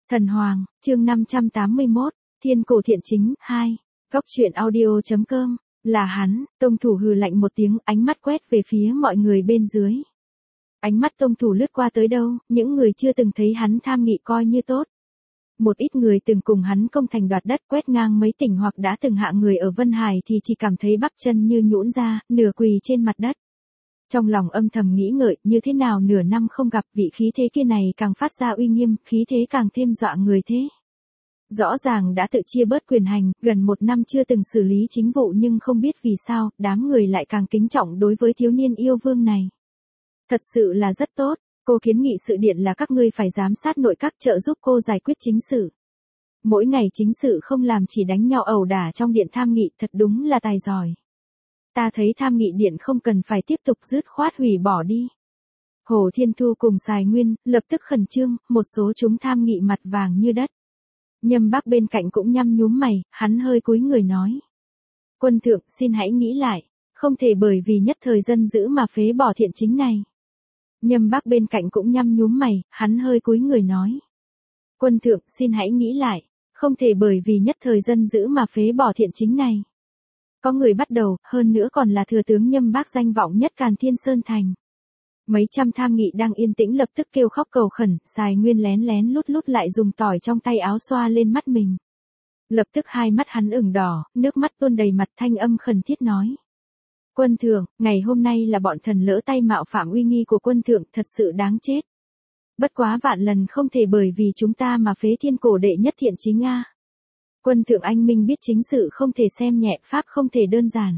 Thần Hoàng, chương 581, Thiên Cổ Thiện Chính, 2. Góc truyện audio.com, là hắn. Tông thủ hừ lạnh một tiếng, ánh mắt quét về phía mọi người bên dưới. Ánh mắt tông thủ lướt qua tới đâu, những người chưa từng thấy hắn tham nghị coi như tốt. Một ít người từng cùng hắn công thành đoạt đất quét ngang mấy tỉnh hoặc đã từng hạ người ở Vân Hải thì chỉ cảm thấy bắp chân như nhũn ra, nửa quỳ trên mặt đất. Trong lòng âm thầm nghĩ ngợi, như thế nào nửa năm không gặp vị khí thế kia này càng phát ra uy nghiêm, khí thế càng thêm dọa người thế. Rõ ràng đã tự chia bớt quyền hành, gần một năm chưa từng xử lý chính vụ nhưng không biết vì sao, đám người lại càng kính trọng đối với thiếu niên yêu vương này. Thật sự là rất tốt, cô kiến nghị sự điện là các ngươi phải giám sát nội các trợ giúp cô giải quyết chính sự. Mỗi ngày chính sự không làm chỉ đánh nhau ẩu đả trong điện tham nghị thật đúng là tài giỏi. Ta thấy tham nghị điện không cần phải tiếp tục dứt khoát hủy bỏ đi. Hồ Thiên Thu cùng Sài Nguyên, lập tức khẩn trương, một số chúng tham nghị mặt vàng như đất. Nhâm Bác bên cạnh cũng nhăm nhúm mày, hắn hơi cúi người nói. Quân thượng xin hãy nghĩ lại, không thể bởi vì nhất thời dân dữ mà phế bỏ thiện chính này. Nhâm Bác bên cạnh cũng nhăm nhúm mày, hắn hơi cúi người nói. Quân thượng xin hãy nghĩ lại, không thể bởi vì nhất thời dân dữ mà phế bỏ thiện chính này. Có người bắt đầu, hơn nữa còn là thừa tướng Nhâm Bác danh vọng nhất Càn Thiên Sơn Thành. Mấy trăm tham nghị đang yên tĩnh lập tức kêu khóc cầu khẩn, Sài Nguyên lén lén lút lút lại dùng tỏi trong tay áo xoa lên mắt mình. Lập tức hai mắt hắn ửng đỏ, nước mắt tuôn đầy mặt, thanh âm khẩn thiết nói. Quân thượng, ngày hôm nay là bọn thần lỡ tay mạo phạm uy nghi của quân thượng, thật sự đáng chết. Bất quá vạn lần không thể bởi vì chúng ta mà phế thiên cổ đệ nhất thiện chính a. Quân thượng anh minh biết chính sự không thể xem nhẹ, pháp không thể đơn giản.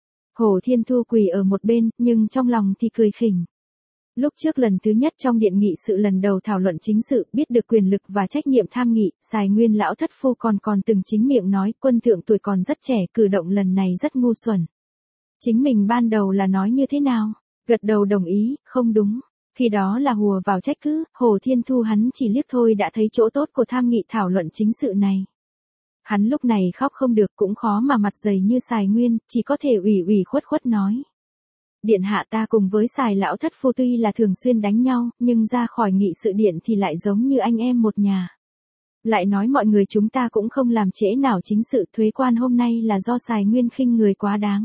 Hồ Thiên Thu quỳ ở một bên, nhưng trong lòng thì cười khỉnh. Lúc trước lần thứ nhất trong điện nghị sự lần đầu thảo luận chính sự, biết được quyền lực và trách nhiệm tham nghị, Sài Nguyên lão thất phu còn từng chính miệng nói, quân thượng tuổi còn rất trẻ, cử động lần này rất ngu xuẩn. Chính mình ban đầu là nói như thế nào? Gật đầu đồng ý, không đúng. Khi đó là hùa vào trách cứ, Hồ Thiên Thu hắn chỉ liếc thôi đã thấy chỗ tốt của tham nghị thảo luận chính sự này. Hắn lúc này khóc không được cũng khó mà mặt dày như Sài Nguyên, chỉ có thể ủy khuất nói. Điện hạ ta cùng với Sài lão thất phu tuy là thường xuyên đánh nhau, nhưng ra khỏi nghị sự điện thì lại giống như anh em một nhà. Lại nói mọi người chúng ta cũng không làm trễ nào chính sự, thuế quan hôm nay là do Sài Nguyên khinh người quá đáng.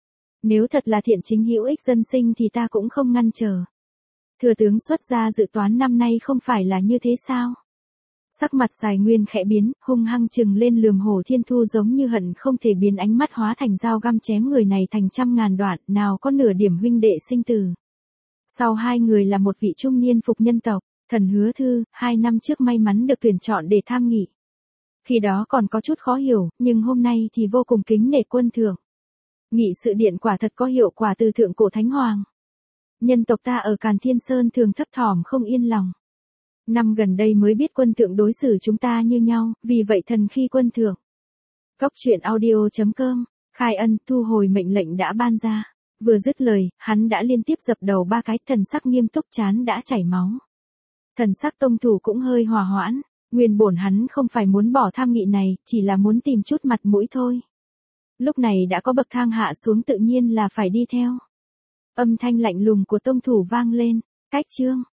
Nếu thật là thiện chính hữu ích dân sinh thì ta cũng không ngăn trở. Thừa tướng xuất ra dự toán năm nay không phải là như thế sao? Sắc mặt Sài Nguyên khẽ biến, hung hăng trừng lên lườm Hồ Thiên Thu giống như hận không thể biến ánh mắt hóa thành dao găm chém người này thành trăm ngàn đoạn, nào có nửa điểm huynh đệ sinh tử. Sau hai người là một vị trung niên phục nhân tộc, Thần Hứa Thư, 2 năm trước may mắn được tuyển chọn để tham nghị. Khi đó còn có chút khó hiểu, nhưng hôm nay thì vô cùng kính nể quân thượng. Nghị sự điện quả thật có hiệu quả từ thượng cổ thánh hoàng. Nhân tộc ta ở Càn Thiên Sơn thường thấp thỏm không yên lòng. Năm gần đây mới biết quân thượng đối xử chúng ta như nhau, vì vậy thần khi quân thượng. Góc truyện audio.com, khai ân thu hồi mệnh lệnh đã ban ra. Vừa dứt lời, hắn đã liên tiếp dập đầu 3 cái, thần sắc nghiêm túc chán đã chảy máu. Thần sắc tông thủ cũng hơi hòa hoãn, nguyên bổn hắn không phải muốn bỏ tham nghị này, chỉ là muốn tìm chút mặt mũi thôi. Lúc này đã có bậc thang hạ xuống tự nhiên là phải đi theo. Âm thanh lạnh lùng của tông thủ vang lên, cách chương.